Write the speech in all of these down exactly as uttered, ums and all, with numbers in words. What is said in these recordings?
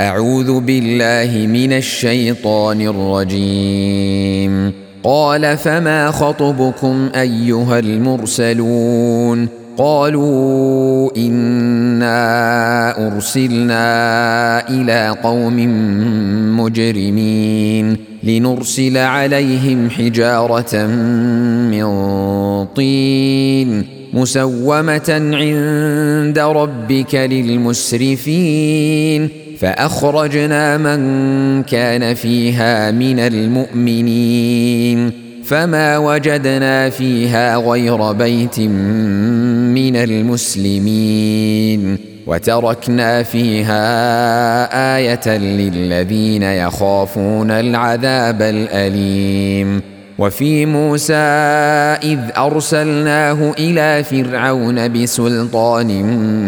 أعوذ بالله من الشيطان الرجيم. قال فما خطبكم أيها المرسلون؟ قالوا إنا أرسلنا إلى قوم مجرمين لنرسل عليهم حجارة من طين مسومة عند ربك للمسرفين فأخرجنا من كان فيها من المؤمنين فما وجدنا فيها غير بيت من المسلمين وتركنا فيها آية للذين يخافون العذاب الأليم. وفي موسى إذ أرسلناه إلى فرعون بسلطان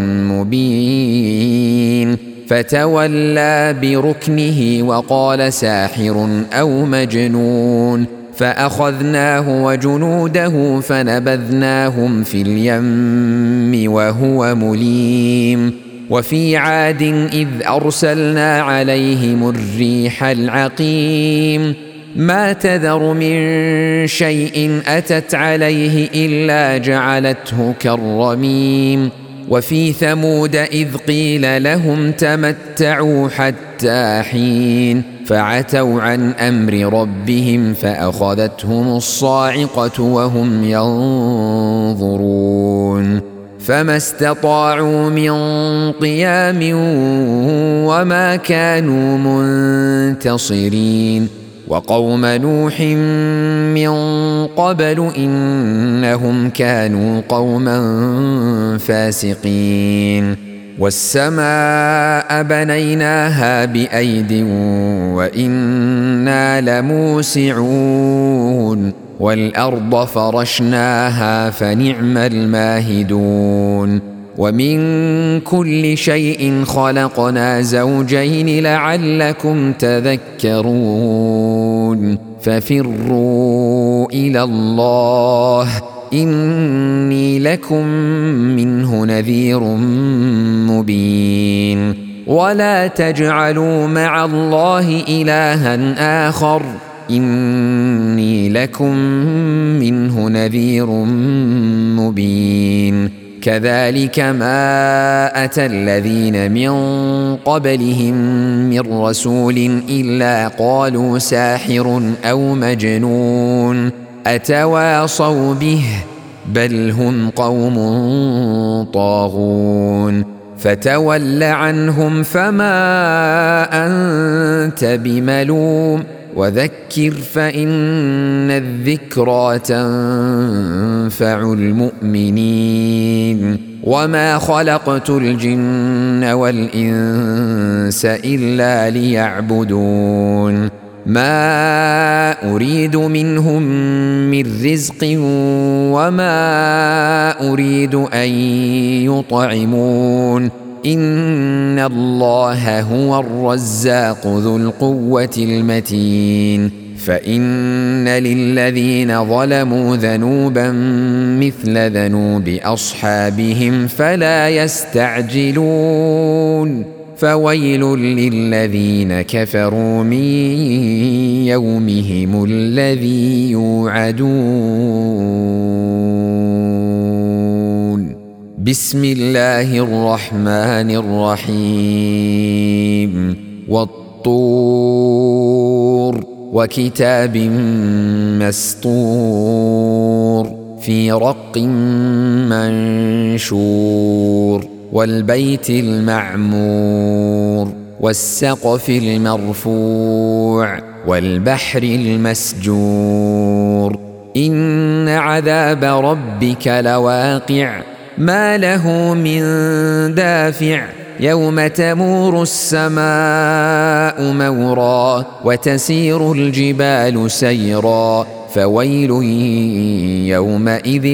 مبين فتولى بركنه وقال ساحر أو مجنون فأخذناه وجنوده فنبذناهم في اليم وهو مليم. وفي عاد إذ أرسلنا عليهم الريح العقيم ما تذر من شيء أتت عليه إلا جعلته كالرميم. وفي ثمود إذ قيل لهم تمتعوا حتى حين فعتوا عن أمر ربهم فأخذتهم الصاعقة وهم ينظرون فما استطاعوا من قيام وما كانوا منتصرين. وقوم نوح من قبل إنهم كانوا قوما فاسقين. والسماء بنيناها بأيد وإنا لموسعون والأرض فرشناها فنعم الماهدون. ومن كل شيء خلقنا زوجين لعلكم تذكرون ففروا إلى الله إني لكم منه نذير مبين. ولا تجعلوا مع الله إلها آخر إني لكم منه نذير مبين. كذلك ما أتى الذين من قبلهم من رسول إلا قالوا ساحر أو مجنون أتواصوا به بل هم قوم طاغون. فتول عنهم فما أنت بملوم وذكر فإن الذكرى تنفع المؤمنين. وما خلقت الجن والإنس إلا ليعبدون ما أريد منهم من رزق وما أريد أن يطعمون إن الله هو الرزاق ذو القوة المتين. فإن للذين ظلموا ذنوبا مثل ذنوب أصحابهم فلا يستعجلون فويل للذين كفروا من يومهم الذي يوعدون. بسم الله الرحمن الرحيم. والطور وكتاب مسطور في رق منشور والبيت المعمور والسقف المرفوع والبحر المسجور. إن عذاب ربك لواقع ما له من دافع يوم تمور السماء مورا وتسير الجبال سيرا فويل يومئذ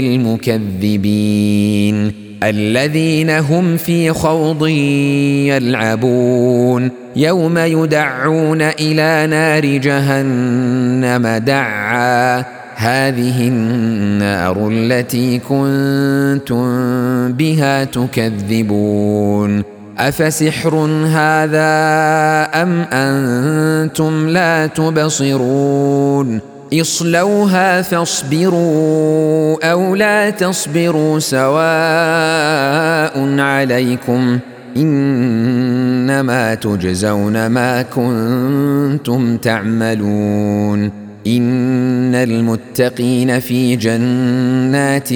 للمكذبين الذين هم في خوض يلعبون يوم يدعون إلى نار جهنم دعا هذه النار التي كنتم بها تكذبون أفسحر هذا أم أنتم لا تبصرون اصلوها فاصبروا أو لا تصبروا سواء عليكم إنما تجزون ما كنتم تعملون إن المتقين في جنات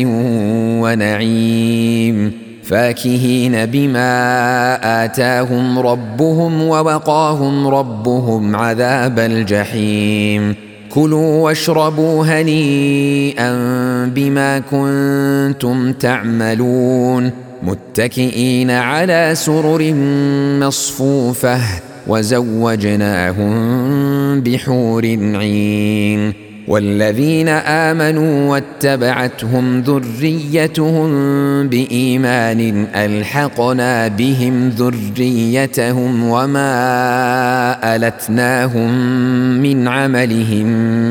ونعيم فاكهين بما آتاهم ربهم ووقاهم ربهم عذاب الجحيم كلوا واشربوا هنيئا بما كنتم تعملون متكئين على سرر مصفوفة وزوجناهم بحور عين والذين آمنوا واتبعتهم ذريتهم بإيمان ألحقنا بهم ذريتهم وما ألتناهم من عملهم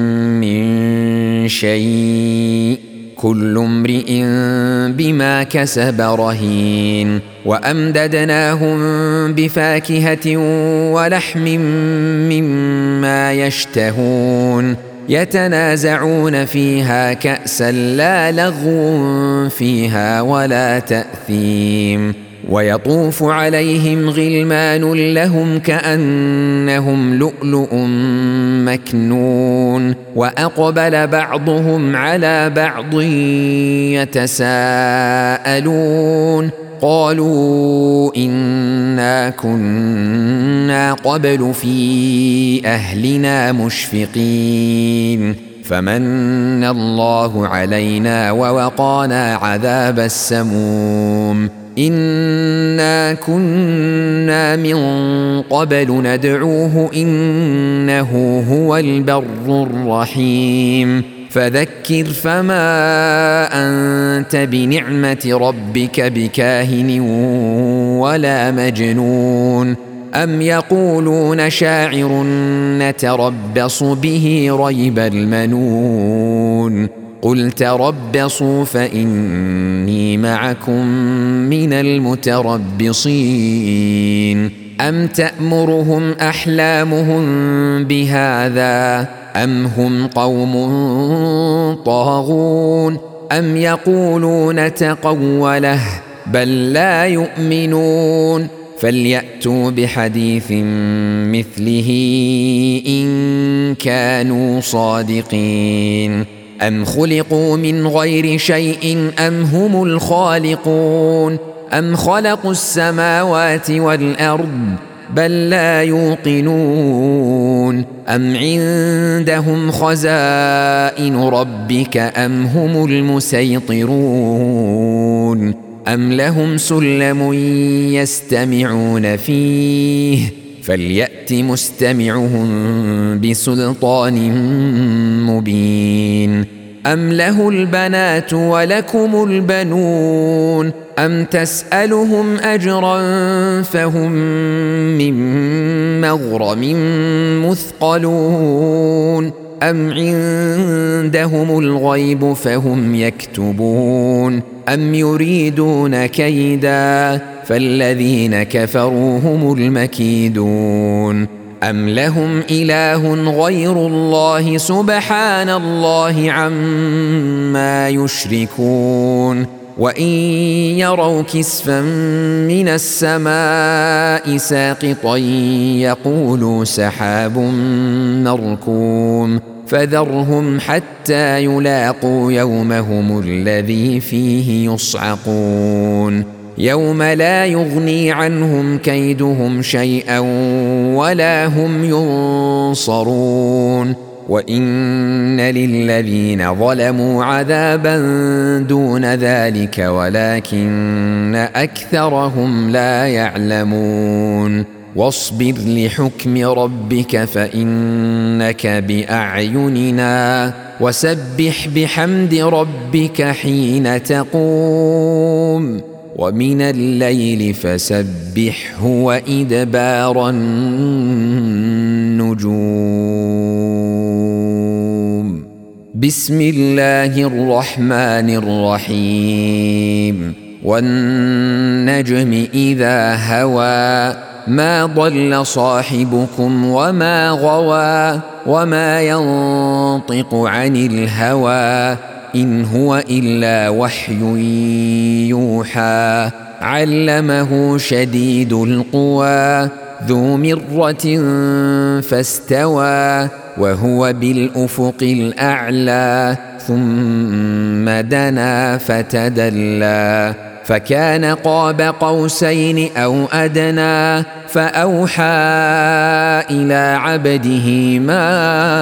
من شيء كل امرئ بما كسب رهين وأمددناهم بفاكهة ولحم مما يشتهون يتنازعون فيها كأسا لا لغو فيها ولا تأثيم ويطوف عليهم غلمان لهم كأنهم لؤلؤ مكنون وأقبل بعضهم على بعض يتساءلون قالوا إنا كنا قبل في أهلنا مشفقين فمن الله علينا ووقانا عذاب السموم إنا كنا من قبل ندعوه إنه هو البر الرحيم فذكر فما أنت بنعمة ربك بكاهن ولا مجنون أم يقولون شاعر نتربص به ريب المنون قل تربصوا فإني معكم من المتربصين أم تأمرهم أحلامهم بهذا أم هم قوم طاغون أم يقولون تقوله بل لا يؤمنون فليأتوا بحديث مثله إن كانوا صادقين أم خلقوا من غير شيء أم هم الخالقون أم خلقوا السماوات والأرض بل لا يوقنون أم عندهم خزائن ربك أم هم المسيطرون أم لهم سلم يستمعون فيه فليأت مستمعهم بسلطان مبين أم له البنات ولكم البنون أم تسألهم أجرا فهم من مغرم مثقلون أم عندهم الغيب فهم يكتبون أم يريدون كيدا فالذين كفروا هم المكيدون أم لهم إله غير الله سبحان الله عما يشركون وإن يروا كسفا من السماء ساقطا يقولوا سحاب مركوم فذرهم حتى يلاقوا يومهم الذي فيه يصعقون يوم لا يغني عنهم كيدهم شيئا ولا هم ينصرون وإن للذين ظلموا عذابا دون ذلك ولكن أكثرهم لا يعلمون واصبر لحكم ربك فإنك بأعيننا وسبح بحمد ربك حين تقوم ومن الليل فسبحه وإدبار النجوم بسم الله الرحمن الرحيم والنجم إذا هوى ما ضل صاحبكم وما غوى وما ينطق عن الهوى إن هو إلا وحي يوحى علمه شديد القوى ذو مرة فاستوى وهو بالأفق الأعلى ثم دنا فتدلى فكان قاب قوسين أو أدنى فأوحى إلى عبده ما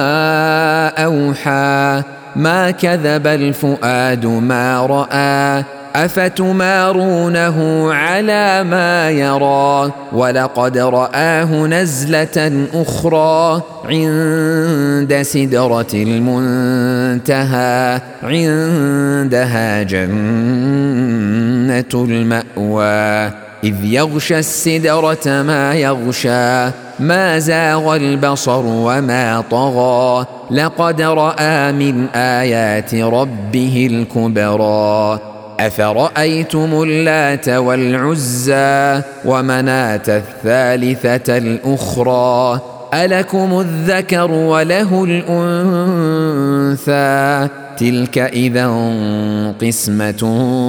أوحى ما كذب الفؤاد ما رأى أفتمارونه على ما يرى ولقد رآه نزلة أخرى عند سدرة المنتهى عندها جنة المأوى إذ يغشى السدرة ما يغشى ما زاغ البصر وما طغى لقد رأى من آيات ربه الكبرى أفرأيتم اللات والعزى ومناة الثالثة الأخرى ألكم الذكر وله الأنثى تلك إذا قسمة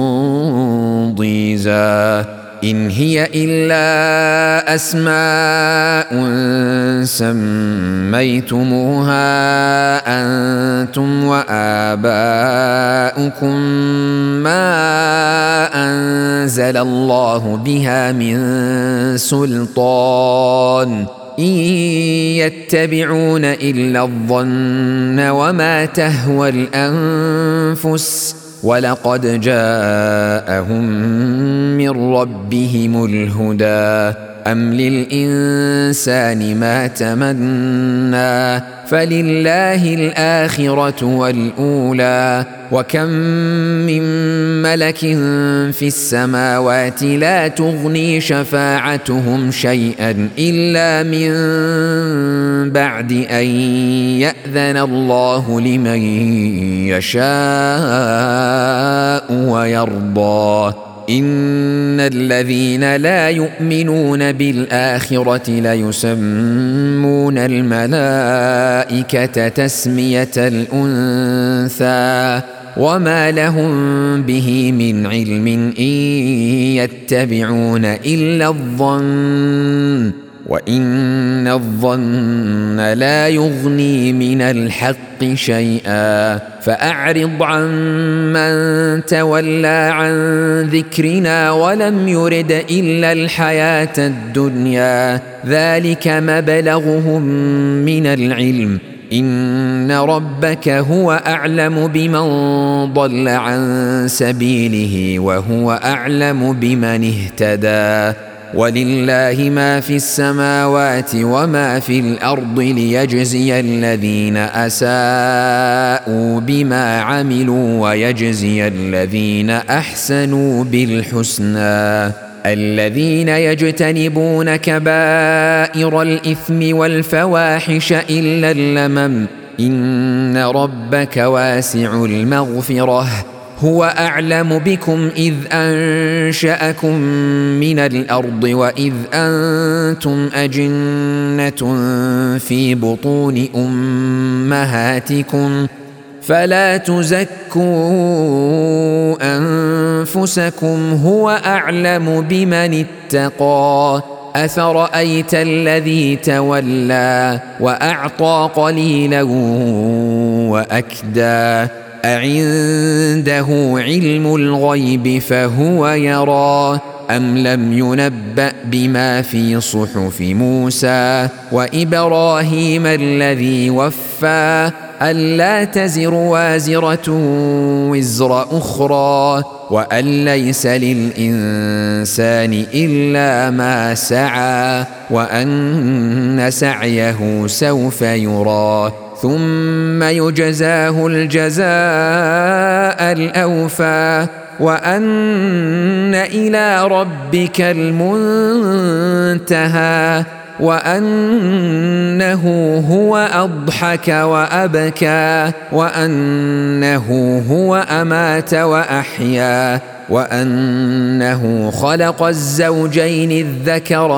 ضيزى إن هي إلا أسماء سميتموها أنتم وآباؤكم ما أنزل الله بها من سلطان إن يتبعون إلا الظن وما تهوى الأنفس ولقد جاءهم من ربهم الهدى أم للإنسان ما تمنى فلله الآخرة والأولى وكم من ملك في السماوات لا تغني شفاعتهم شيئا إلا من بعد أن يأذن الله لمن يشاء ويرضى إن الذين لا يؤمنون بالآخرة ليسمون الملائكة تسمية الأنثى وما لهم به من علم إن يتبعون إلا الظن وإن الظن لا يغني من الحق شيئا فأعرض عن من تولى عن ذكرنا ولم يرد إلا الحياة الدنيا ذلك مبلغهم من العلم إن ربك هو أعلم بمن ضل عن سبيله وهو أعلم بمن اهتدى ولله ما في السماوات وما في الأرض ليجزي الذين أساءوا بما عملوا ويجزي الذين أحسنوا بالحسنى الذين يجتنبون كبائر الإثم والفواحش إلا اللمم إن ربك واسع المغفرة هو أعلم بكم إذ أنشأكم من الأرض وإذ أنتم أجنة في بطون أمهاتكم فلا تزكوا أنفسكم هو أعلم بمن اتقى أفرأيت الذي تولى وأعطى قليلا وأكدى أعنده علم الغيب فهو يرى أم لم ينبأ بما في صحف موسى وإبراهيم الذي وفى ألا تزر وازرة وزر أخرى وأن ليس للإنسان إلا ما سعى وأن سعيه سوف يرى ثم يجزاه الجزاء الأوفى وأن إلى ربك المنتهى وأنه هو أضحك وأبكى وأنه هو أمات وأحيا وأنه خلق الزوجين الذكر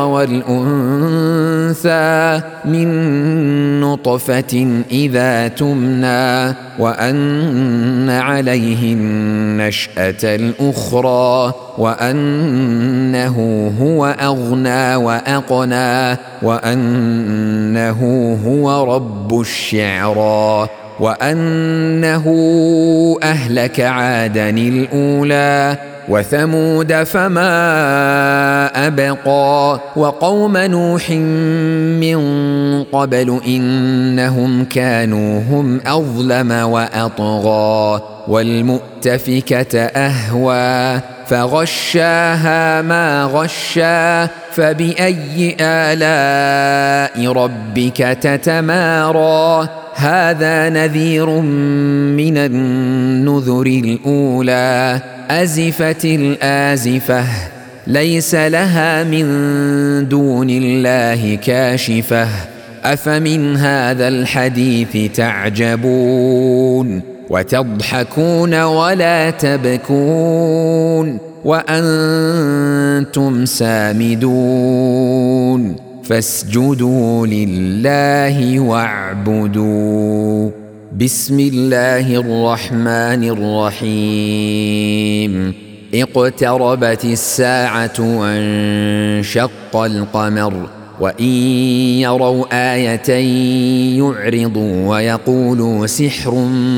والأنثى من نطفة إذا تمنى وأن عليه النشأة الأخرى وأنه هو أغنى وأقنى وأنه هو رب الشعرى وأنه أهلك عادًا الأولى وثمود فما أبقى وقوم نوح من قبل إنهم كانوا هم أظلم وأطغى والمؤتفكة أهوى فغشاها ما غشا فبأي آلاء ربك تتمارى هذا نذير من النذر الأولى أزفت الآزفة ليس لها من دون الله كاشفة أفمن هذا الحديث تعجبون وتضحكون ولا تبكون وأنتم سامدون فاسجدوا لله واعبدوا بسم الله الرحمن الرحيم اقتربت الساعة وانشق القمر وإن يروا آية يعرضوا ويقولوا سحر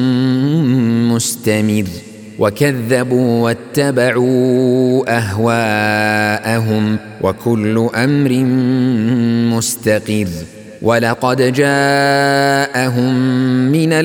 مستمر وكذبوا واتبعوا أهواءهم وكل أمر مستقر ولقد جاءهم من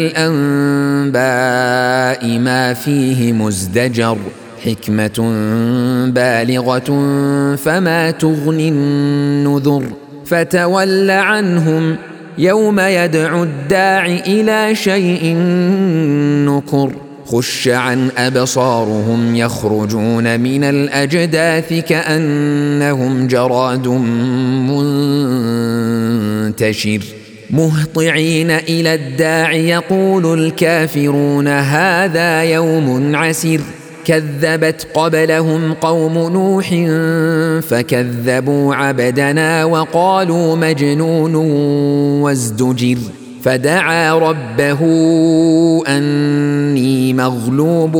الأنباء ما فيه مزدجر حكمة بالغة فما تغني النذر فتول عنهم يوم يدعو الداع إلى شيء نكر خش عن أبصارهم يخرجون من الأجداث كأنهم جراد منتشر مهطعين إلى الداع يقول الكافرون هذا يوم عسر كذبت قبلهم قوم نوح فكذبوا عبدنا وقالوا مجنون وازدجر فدعا ربه أني مغلوب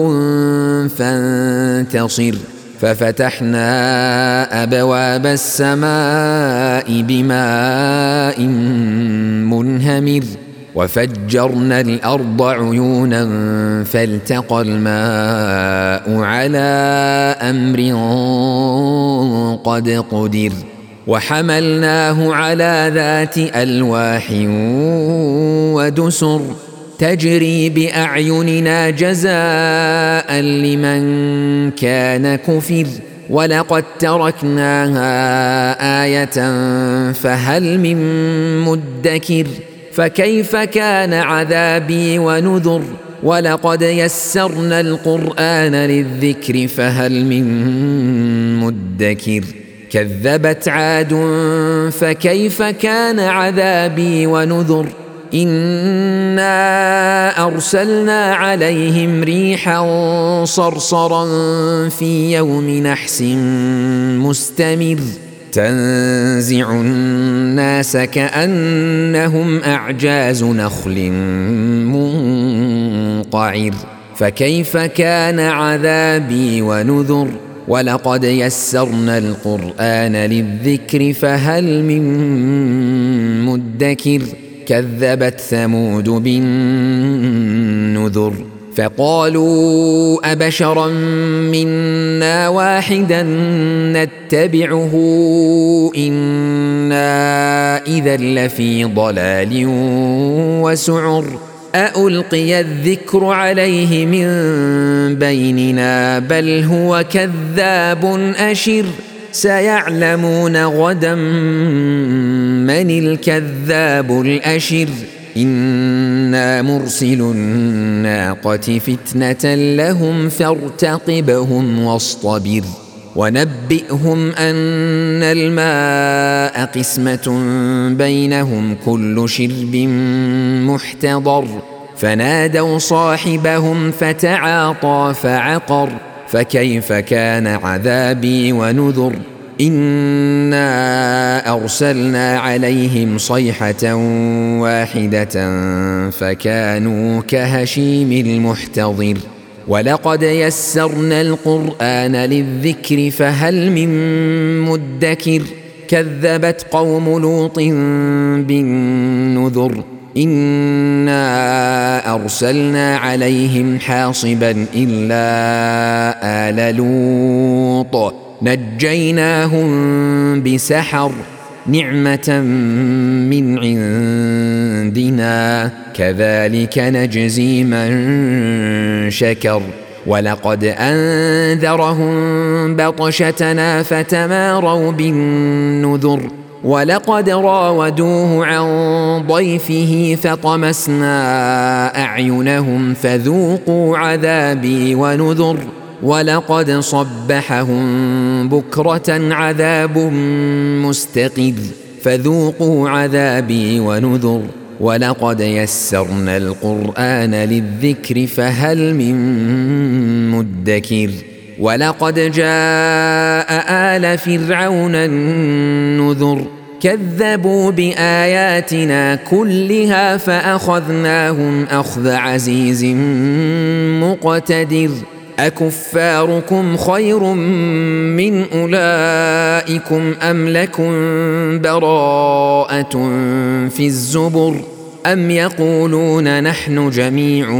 فانتصر ففتحنا أبواب السماء بماء منهمر وفجرنا الأرض عيونا فالتقى الماء على أمر قد قدر وحملناه على ذات ألواح ودسر تجري بأعيننا جزاء لمن كان كفر ولقد تركناها آية فهل من مدكر فكيف كان عذابي ونذر ولقد يسرنا القرآن للذكر فهل من مدكر كذبت عاد فكيف كان عذابي ونذر إنا أرسلنا عليهم ريحا صرصرا في يوم نحس مستمر تنزع الناس كأنهم أعجاز نخل منقعر فكيف كان عذابي ونذر ولقد يسرنا القرآن للذكر فهل من مدكر كذبت ثمود بالنذر فقالوا أبشرا منا واحدا نتبعه إنا إذا لفي ضلال وسعر أألقي الذكر عليه من بيننا بل هو كذاب أشر سيعلمون غدا من الكذاب الأشر إنا مرسل الناقة فتنة لهم فارتقبهم واصطبر ونبئهم أن الماء قسمة بينهم كل شرب محتضر فنادوا صاحبهم فتعاطى فعقر فكيف كان عذابي ونذر إنا أرسلنا عليهم صيحة واحدة فكانوا كهشيم المحتضر ولقد يسرنا القرآن للذكر فهل من مدكر كذبت قوم لوط بالنذر إنا أرسلنا عليهم حاصبا إلا آل لوط نجيناهم بسحر نعمة من عندنا كذلك نجزي من شكر ولقد أنذرهم بطشتنا فتماروا بالنذر ولقد راودوه عن ضيفه فطمسنا أعينهم فذوقوا عذابي ونذر ولقد صبحهم بكرة عذاب مستقر فذوقوا عذابي ونذر ولقد يسرنا القرآن للذكر فهل من مدكر ولقد جاء آل فرعون النذر كذبوا بآياتنا كلها فأخذناهم أخذ عزيز مقتدر أكفاركم خير من أولئكم أم لكم براءة في الزبر أم يقولون نحن جميع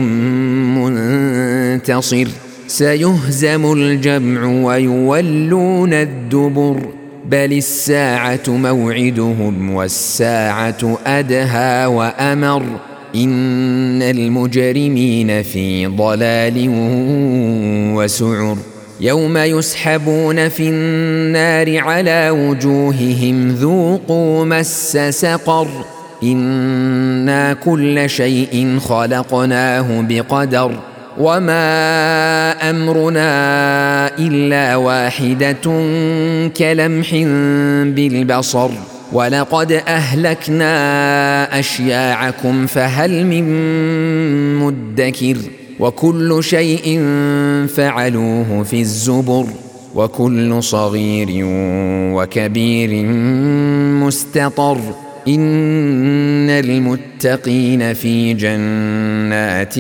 منتصر سيهزم الجمع ويولون الدبر بل الساعة موعدهم والساعة أدهى وأمر إن المجرمين في ضلال وسعر يوم يسحبون في النار على وجوههم ذوقوا مس سقر إنا كل شيء خلقناه بقدر وما أمرنا إلا واحدة كلمح بالبصر ولقد أهلكنا أشياعكم فهل من مدكر وكل شيء فعلوه في الزبر وكل صغير وكبير مستطر إن المتقين في جنات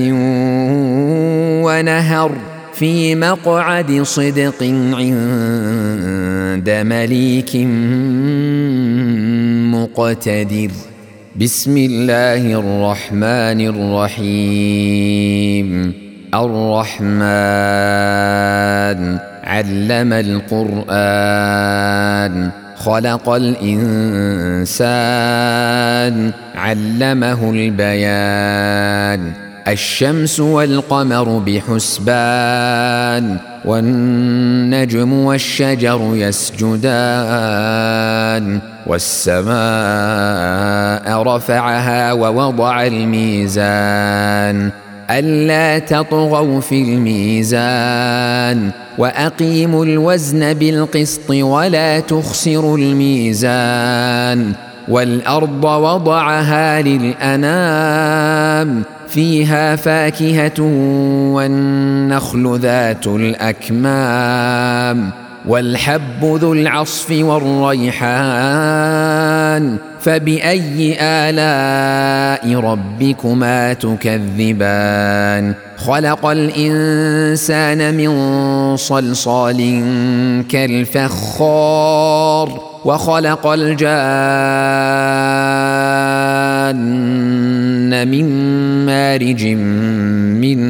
ونهر في مقعد صدق عند مليك مقتدر بسم الله الرحمن الرحيم الرحمن علم القرآن خلق الإنسان علمه البيان الشمس والقمر بحسبان والنجم والشجر يسجدان والسماء رفعها ووضع الميزان ألا تطغوا في الميزان وأقيموا الوزن بالقسط ولا تخسروا الميزان والأرض وضعها للأنام فيها فاكهة والنخل ذات الأكمام والحب ذو العصف والريحان فبأي آلاء ربكما تكذبان خلق الإنسان من صلصال كالفخار وخلق الجان من مارج من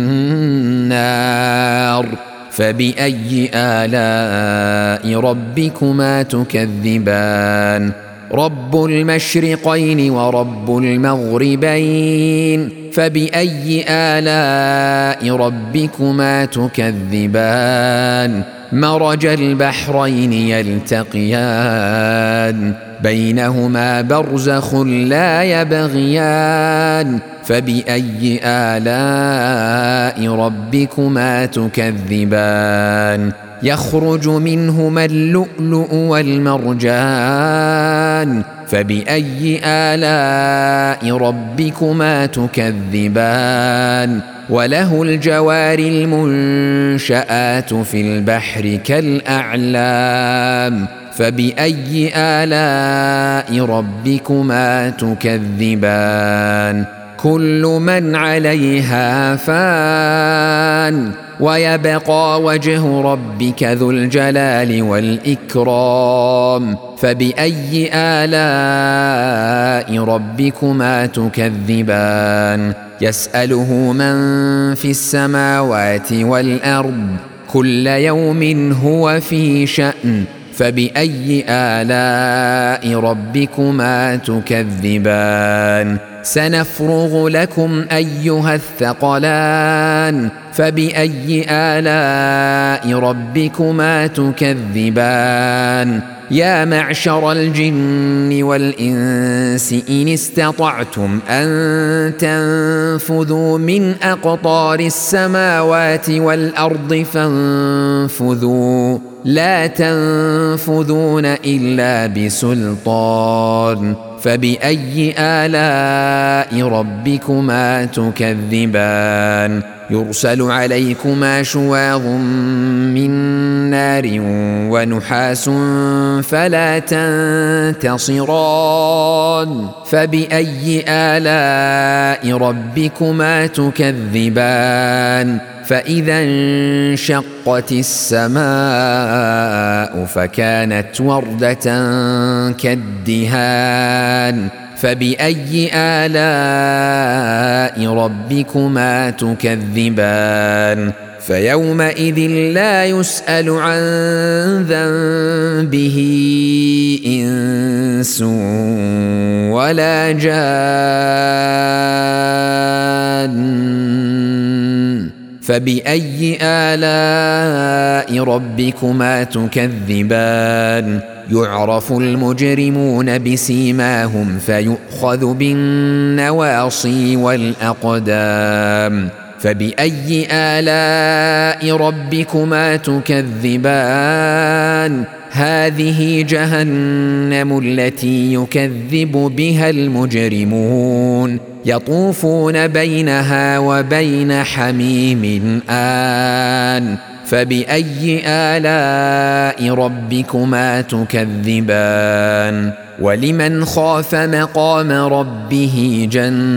نار فبأي آلاء ربكما تكذبان رب المشرقين ورب المغربين فبأي آلاء ربكما تكذبان مرج البحرين يلتقيان بينهما برزخ لا يبغيان فبأي آلاء ربكما تكذبان يخرج منهما اللؤلؤ والمرجان فبأي آلاء ربكما تكذبان وله الجوار المنشآت في البحر كالأعلام فبأي آلاء ربكما تكذبان كل من عليها فان ويبقى وجه ربك ذو الجلال والإكرام فبأي آلاء ربكما تكذبان يسأله من في السماوات والأرض كل يوم هو في شأن فبأي آلاء ربكما تكذبان سنفرغ لكم أيها الثقلان فبأي آلاء ربكما تكذبان يا معشر الجن والإنس إن استطعتم أن تنفذوا من أقطار السماوات والأرض فانفذوا لا تنفذون إلا بسلطان فبأي آلاء ربكما تكذبان يرسل عليكما شواظ من نار ونحاس فلا تنتصران فبأي آلاء ربكما تكذبان فإذا انشقت السماء فكانت وردة كالدهان فبأي آلاء ربكما تكذبان فيومئذ لا يسأل عن ذنبه إنس ولا جان فبأي آلاء ربكما تكذبان يعرف المجرمون بسيماهم فيؤخذ بالنواصي والأقدام فبأي آلاء ربكما تكذبان هذه جهنم التي يكذب بها المجرمون يطوفون بينها وبين حميم آن فبأي آلاء ربكما تكذبان ولمن خاف مقام ربه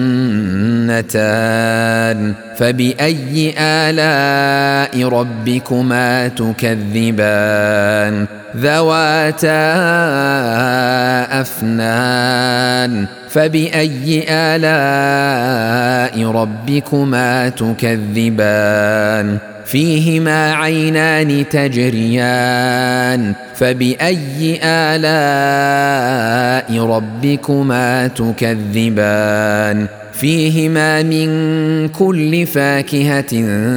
جنتان فبأي آلاء ربكما تكذبان ذواتا أفنان فبأي آلاء ربكما تكذبان فيهما عينان تجريان فبأي آلاء ربكما تكذبان فيهما من كل فاكهة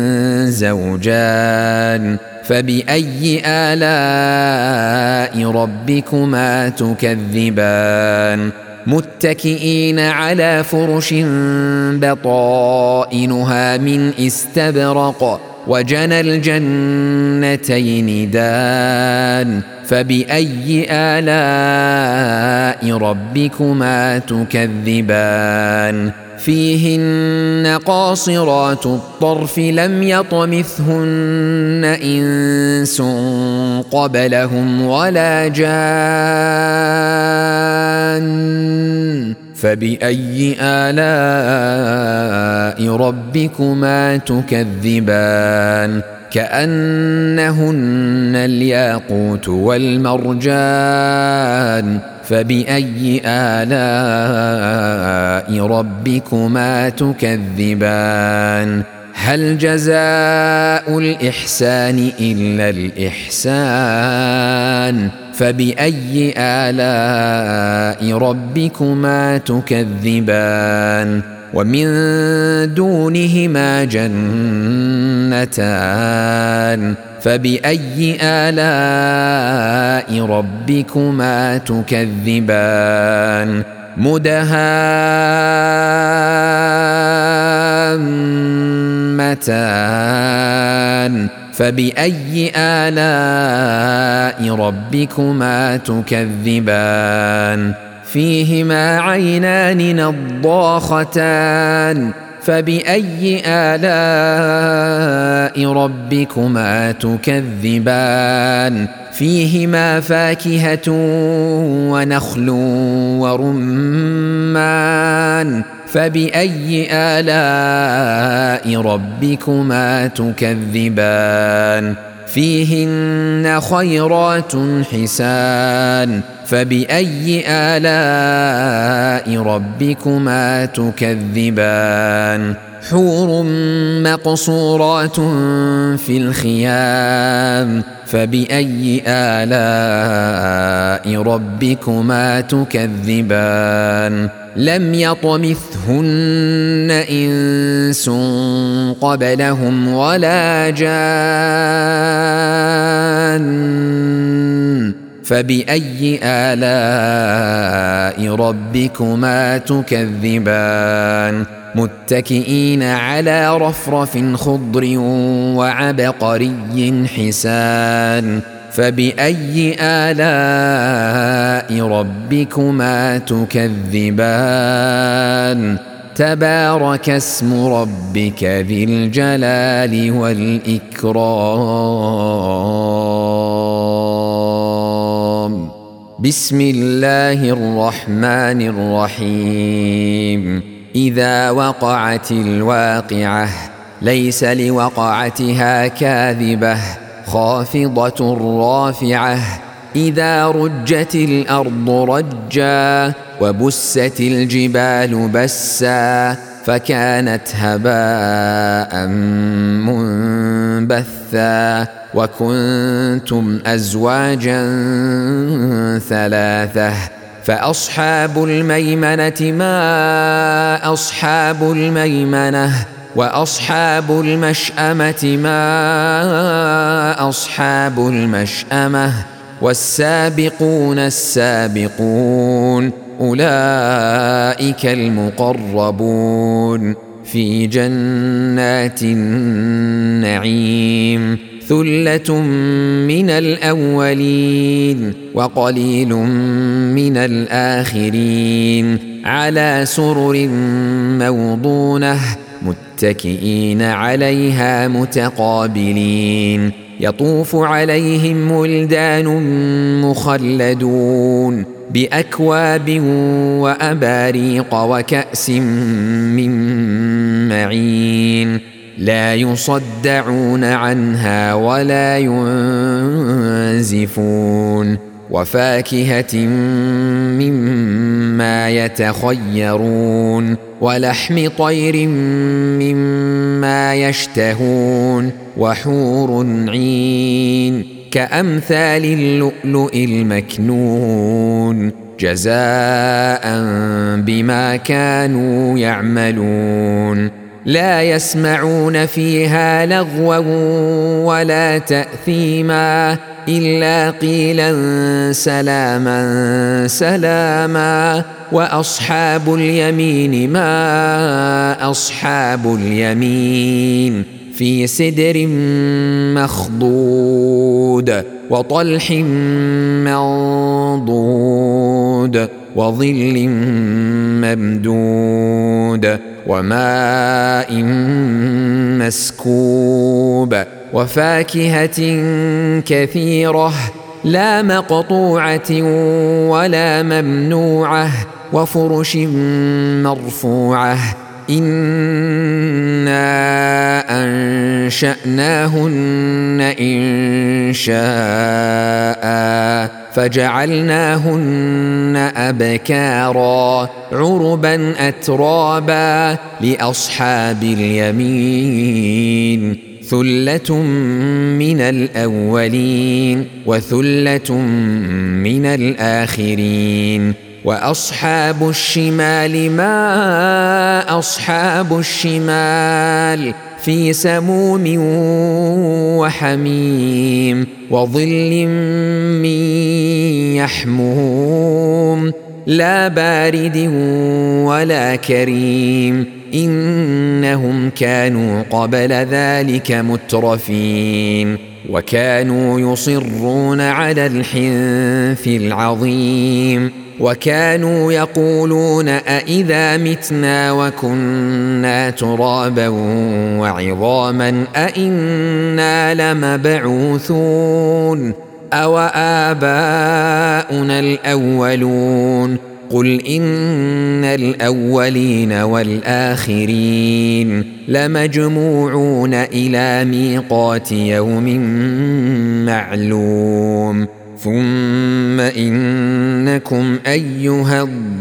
زوجان فبأي آلاء ربكما تكذبان متكئين على فرش بطائنها من استبرق وجنى الجنتين دان فبأي آلاء ربكما تكذبان فيهن قاصرات الطرف لم يطمثهن إنس قبلهم ولا جان فبأي آلاء ربكما تكذبان كأنهن الياقوت والمرجان فبأي آلاء ربكما تكذبان هل جزاء الإحسان إلا الإحسان فبأي آلاء ربكما تكذبان ومن دونهما جنتان فبأي آلاء ربكما تكذبان مدهامتان فبأي آلاء ربكما تكذبان فيهما عينان نضاختان فبأي آلاء ربكما تكذبان فيهما فاكهة ونخل ورمان فبأي آلاء ربكما تكذبان فيهن خيرات حسان فبأي آلاء ربكما تكذبان حور مقصورات في الخيام فبأي آلاء ربكما تكذبان لم يطمثهن إنس قبلهم ولا جان فبأي آلاء ربكما تكذبان متكئين على رفرف خضر وعبقري حسان فبأي آلاء ربكما تكذبان تبارك اسم ربك ذي الجلال والإكرام بسم الله الرحمن الرحيم إذا وقعت الواقعة ليس لوقعتها كاذبة خافضة رافعة إذا رجت الأرض رجا وبست الجبال بسا فكانت هباء منبثا وكنتم أزواجا ثلاثة فأصحاب الميمنة ما أصحاب الميمنة وأصحاب المشأمة ما أصحاب المشأمة والسابقون السابقون أولئك المقربون في جنات النعيم ثلة من الأولين وقليل من الآخرين على سرر موضونة متكئين عليها متقابلين يطوف عليهم ولدان مخلدون بأكواب وأباريق وكأس من معين لا يصدعون عنها ولا ينزفون وفاكهة مما يتخيرون ولحم طير مما يشتهون وحور عين كأمثال اللؤلؤ المكنون جزاء بما كانوا يعملون لا يسمعون فيها لغوا ولا تأثيما إلا قيلا سلاما سلاما وأصحاب اليمين ما أصحاب اليمين في سدر مخضود وطلح منضود وظل ممدود وماء مسكوب وفاكهة كثيرة لا مقطوعة ولا ممنوعة وفرش مرفوعة إنا أنشأناهن إنشاء فجعلناهن أبكارا عربا أترابا لأصحاب اليمين ثلة من الأولين وثلة من الآخرين وأصحاب الشمال ما أصحاب الشمال في سموم وحميم وظل من يحموم لا بارد ولا كريم إنهم كانوا قبل ذلك مترفين وكانوا يصرون على الحنث العظيم وكانوا يقولون أإذا متنا وكنا ترابا وعظاما أإنا لمبعوثون أو آباؤنا الأولون قل إن الأولين والآخرين لمجموعون إلى ميقات يوم معلوم ثم إنكم أيها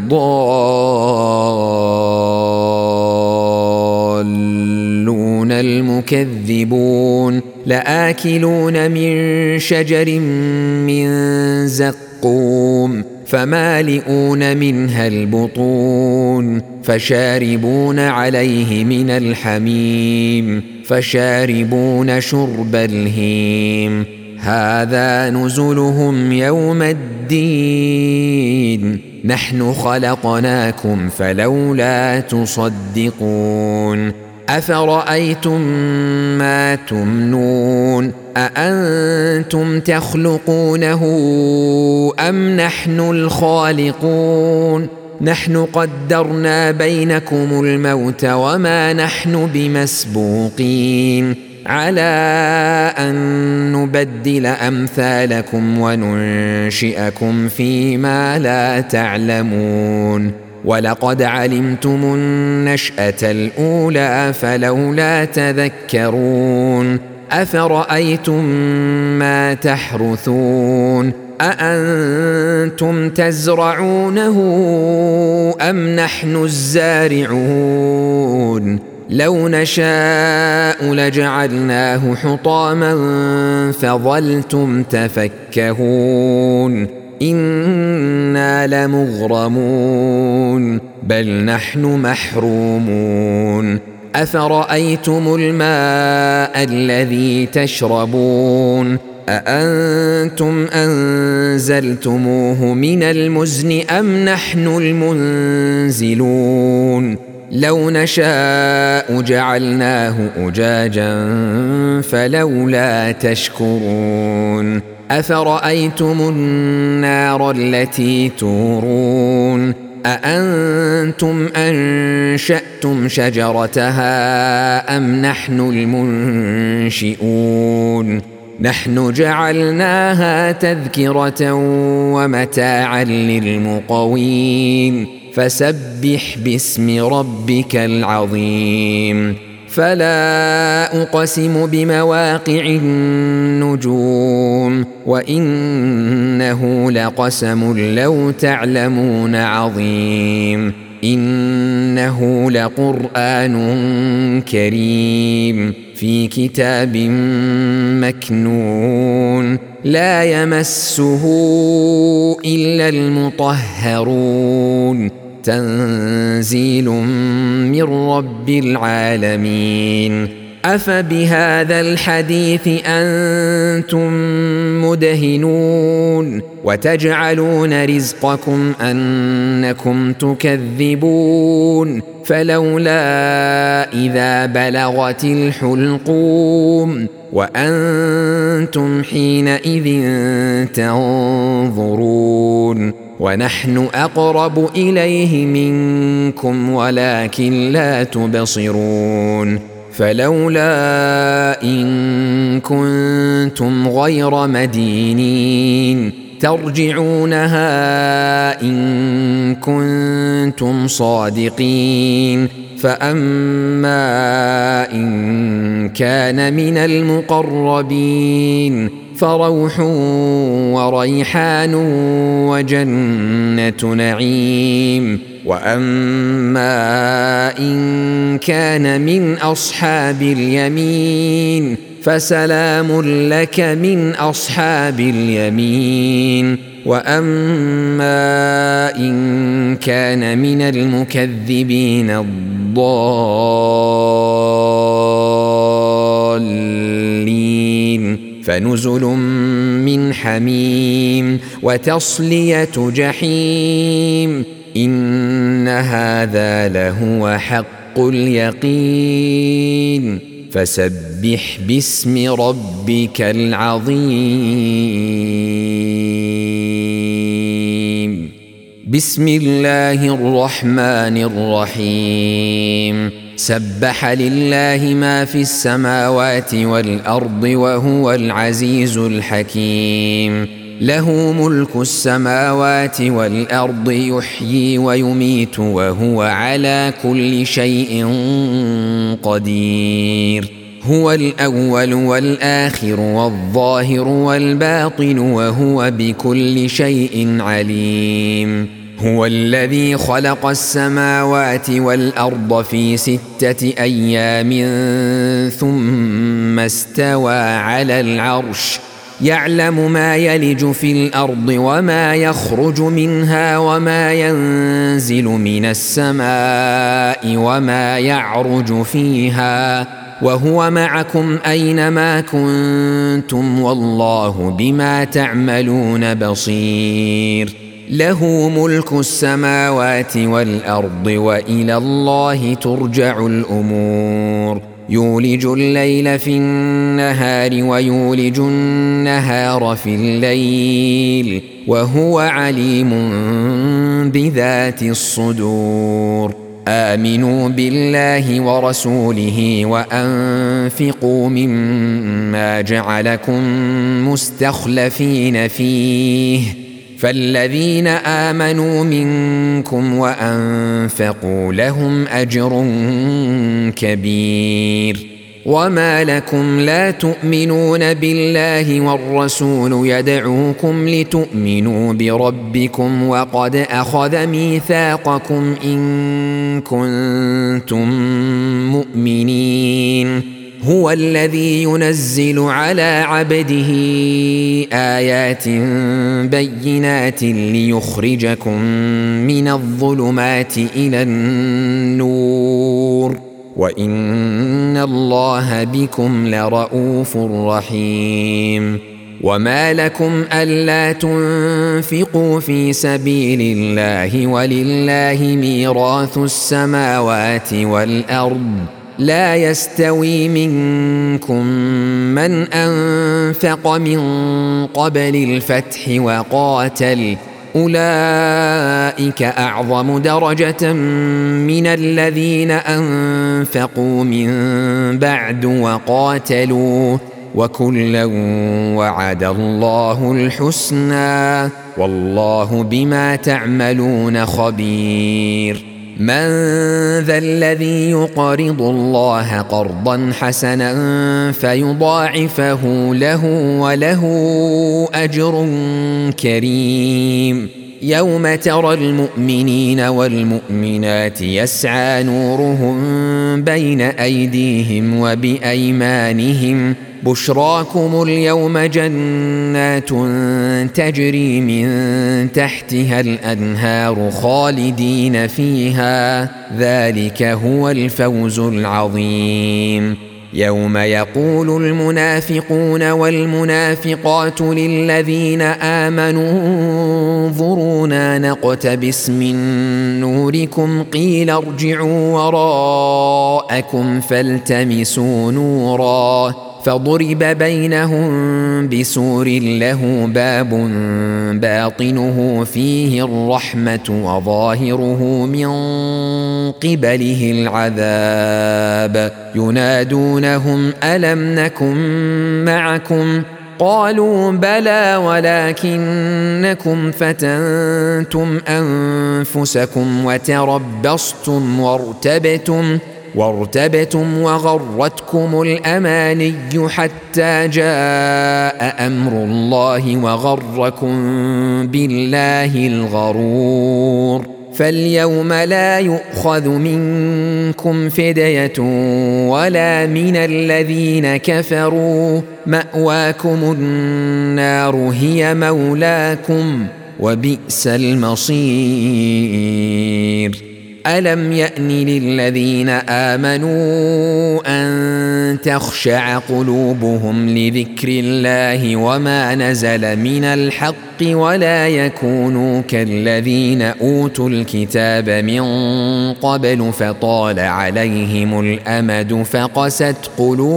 الضالون المكذبون لآكلون من شجر من زقوم فمالئون منها البطون فشاربون عليه من الحميم فشاربون شرب الهيم هذا نزلهم يوم الدين نحن خلقناكم فلولا تصدقون أفرأيتم ما تمنون أأنتم تخلقونه أم نحن الخالقون نحن قدرنا بينكم الموت وما نحن بمسبوقين على أن نبدل أمثالكم وننشئكم فيما لا تعلمون ولقد علمتم النشأة الأولى فلولا تذكرون أفرأيتم ما تحرثون أأنتم تزرعونه أم نحن الزارعون لو نشاء لجعلناه حطاما فظلتم تفكهون إنا لمغرمون بل نحن محرومون أفرأيتم الماء الذي تشربون أأنتم أنزلتموه من المزن أم نحن المنزلون لو نشاء جعلناه أجاجا فلولا تشكرون أفرأيتم النار التي تورون أأنتم أنشأتم شجرتها أم نحن المنشئون نحن جعلناها تذكرة ومتاعا للمقوين فسبح باسم ربك العظيم فلا أقسم بمواقع النجوم وإنه لقسم لو تعلمون عظيم إنه لقرآن كريم في كتاب مكنون لا يمسه إلا المطهرون تنزيل من رب العالمين أفبهذا الحديث أنتم مدهنون وتجعلون رزقكم أنكم تكذبون فلولا إذا بلغت الحلقوم وأنتم حينئذ تنظرون ونحن أقرب إليه منكم ولكن لا تبصرون فلولا إن كنتم غير مدينين ترجعونها إن كنتم صادقين فأما إن كان من المقربين فروح وريحان وجنة نعيم وأما إن كان من أصحاب اليمين فسلام لك من أصحاب اليمين وأما إن كان من المكذبين الضالين فنزل من حميم وتصلية جحيم إن هذا لهو حق اليقين فسبح باسم ربك العظيم بسم الله الرحمن الرحيم سبح لله ما في السماوات والأرض وهو العزيز الحكيم له ملك السماوات والأرض يحيي ويميت وهو على كل شيء قدير هو الأول والآخر والظاهر والباطن وهو بكل شيء عليم هو الذي خلق السماوات والأرض في ستة أيام ثم استوى على العرش يعلم ما يلج في الأرض وما يخرج منها وما ينزل من السماء وما يعرج فيها وهو معكم أينما كنتم والله بما تعملون بصير له ملك السماوات والأرض وإلى الله ترجع الأمور يولج الليل في النهار ويولج النهار في الليل وهو عليم بذات الصدور آمنوا بالله ورسوله وأنفقوا مما جعلكم مستخلفين فيه فالذين آمنوا منكم وأنفقوا لهم أجر كبير وما لكم لا تؤمنون بالله والرسول يدعوكم لتؤمنوا بربكم وقد أخذ ميثاقكم إن كنتم مؤمنين هو الذي ينزل على عبده آيات بينات ليخرجكم من الظلمات إلى النور وإن الله بكم لرؤوف رحيم وما لكم ألا تنفقوا في سبيل الله ولله ميراث السماوات والأرض لا يستوي منكم من أنفق من قبل الفتح وقاتل أولئك أعظم درجة من الذين أنفقوا من بعد وقاتلوا وكلا وعد الله الحسنى والله بما تعملون خبير من ذا الذي يقرض الله قرضا حسنا فيضاعفه له وله أجر كريم يوم ترى المؤمنين والمؤمنات يسعى نورهم بين أيديهم وبأيمانهم بشراكم اليوم جنات تجري من تحتها الأنهار خالدين فيها ذلك هو الفوز العظيم يوم يقول المنافقون والمنافقات للذين آمنوا انظرونا نقتبس من نوركم قيل ارجعوا وراءكم فالتمسوا نورا فضرب بينهم بسور له باب باطنه فيه الرحمة وظاهره من قبله العذاب ينادونهم ألم نكن معكم قالوا بلى ولكنكم فتنتم أنفسكم وتربصتم وارتبتم وارتبتم وغرتكم الأماني حتى جاء أمر الله وغركم بالله الغرور فاليوم لا يؤخذ منكم فدية ولا من الذين كفروا مأواكم النار هي مولاكم وبئس المصير ألم يأن للذين آمنوا أن تخشع قلوبهم لذكر الله وما نزل من الحق ولا يكونوا كالذين أوتوا الكتاب من قبل فطال عليهم الأمد فقست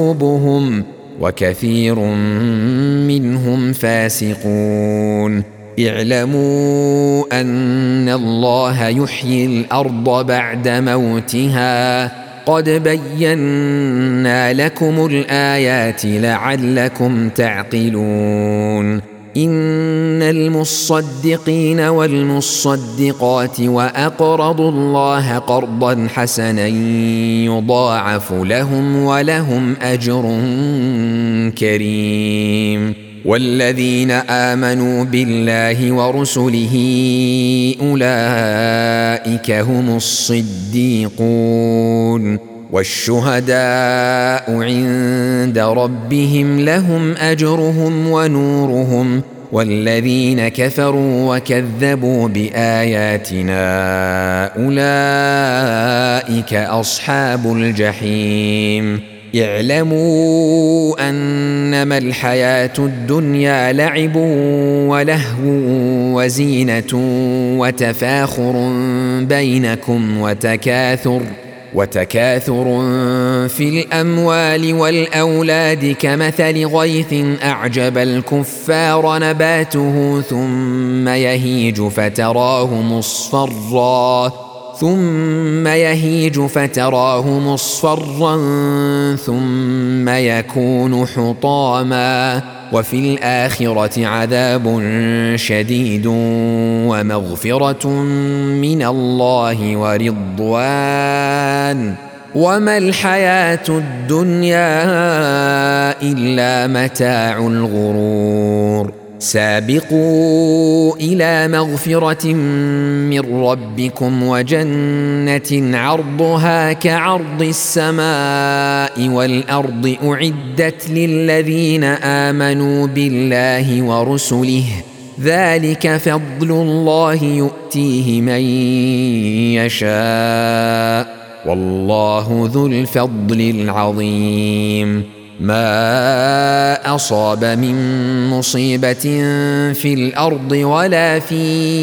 قلوبهم وكثير منهم فاسقون اعلموا أن الله يحيي الأرض بعد موتها قد بينا لكم الآيات لعلكم تعقلون إن المصدقين والمصدقات وأقرضوا الله قرضا حسنا يضاعف لهم ولهم أجر كريم والذين آمنوا بالله ورسله أولئك هم الصديقون والشهداء عند ربهم لهم أجرهم ونورهم والذين كفروا وكذبوا بآياتنا أولئك أصحاب الجحيم اعلموا أنما الحياة الدنيا لعب ولهو وزينة وتفاخر بينكم وتكاثر وتكاثر في الأموال والأولاد كمثل غيث أعجب الكفار نباته ثم يهيج فتراه مصفرا ثم يهيج فتراه مصفرا ثم يكون حطاما وفي الآخرة عذاب شديد ومغفرة من الله ورضوان وما الحياة الدنيا إلا متاع الغرور سابقوا إلى مغفرة من ربكم وجنة عرضها كعرض السماء والأرض أعدت للذين آمنوا بالله ورسله ذلك فضل الله يؤتيه من يشاء والله ذو الفضل العظيم ما أصاب من مصيبة في الأرض ولا في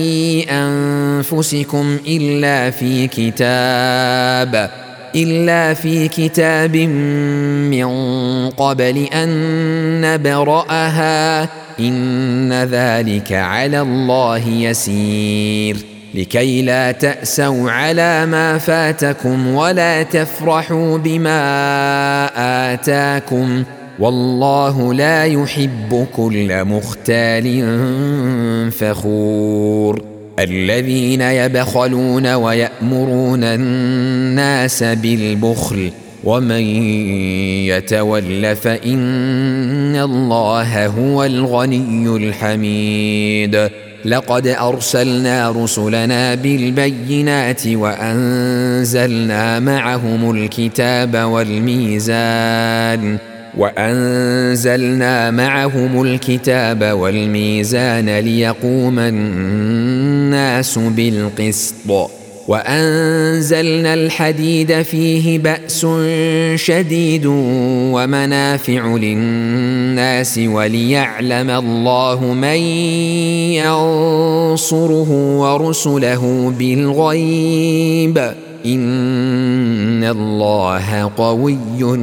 أنفسكم إلا في كتاب إلا في كتاب من قبل أن نبرأها إن ذلك على الله يسير لكي لا تأسوا على ما فاتكم ولا تفرحوا بما آتاكم والله لا يحب كل مختال فخور الذين يبخلون ويأمرون الناس بالبخل ومن يتول فإن الله هو الغني الحميد لقد أرسلنا رسلنا بالبينات وأنزلنا معهم الكتاب والميزان وأنزلنا معهم الكتاب والميزان ليقوم الناس بالقسط وأنزلنا الحديد فيه بأس شديد ومنافع للناس وليعلم الله من ينصره ورسله بالغيب إن الله قوي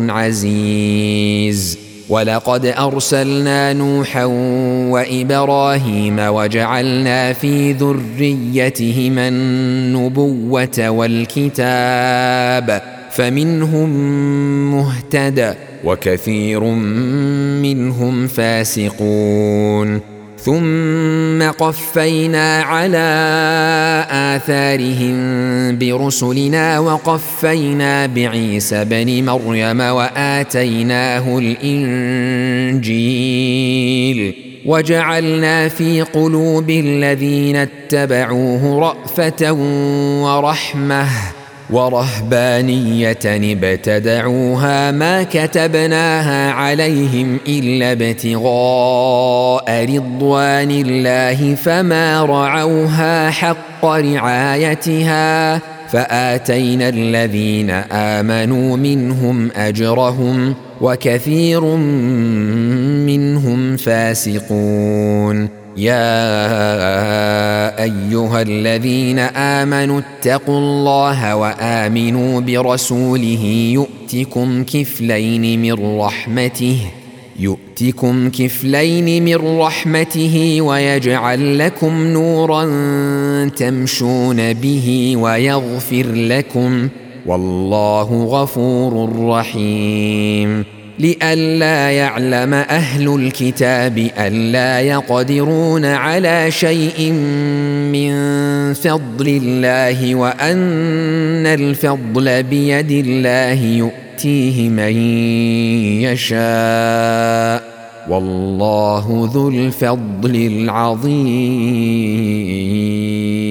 عزيز ولقد أرسلنا نوحا وإبراهيم وجعلنا في ذريتهما النبوة والكتاب فمنهم مهتد وكثير منهم فاسقون ثم قفينا على آثارهم برسلنا وقفينا بعيسى بن مريم وآتيناه الإنجيل وجعلنا في قلوب الذين اتبعوه رأفة ورحمة ورهبانية ابتدعوها ما كتبناها عليهم إلا ابتغاء رضوان الله فما رعوها حق رعايتها فآتينا الذين آمنوا منهم أجرهم وكثير منهم فاسقون يا أيها الذين آمنوا اتقوا الله وآمنوا برسوله يؤتكم كفلين من رحمته يؤتكم كفلين من رحمته ويجعل لكم نورا تمشون به ويغفر لكم والله غفور رحيم. لئلا يعلم أهل الكتاب ألا يقدرون على شيء من فضل الله وأن الفضل بيد الله يؤتيه من يشاء والله ذو الفضل العظيم.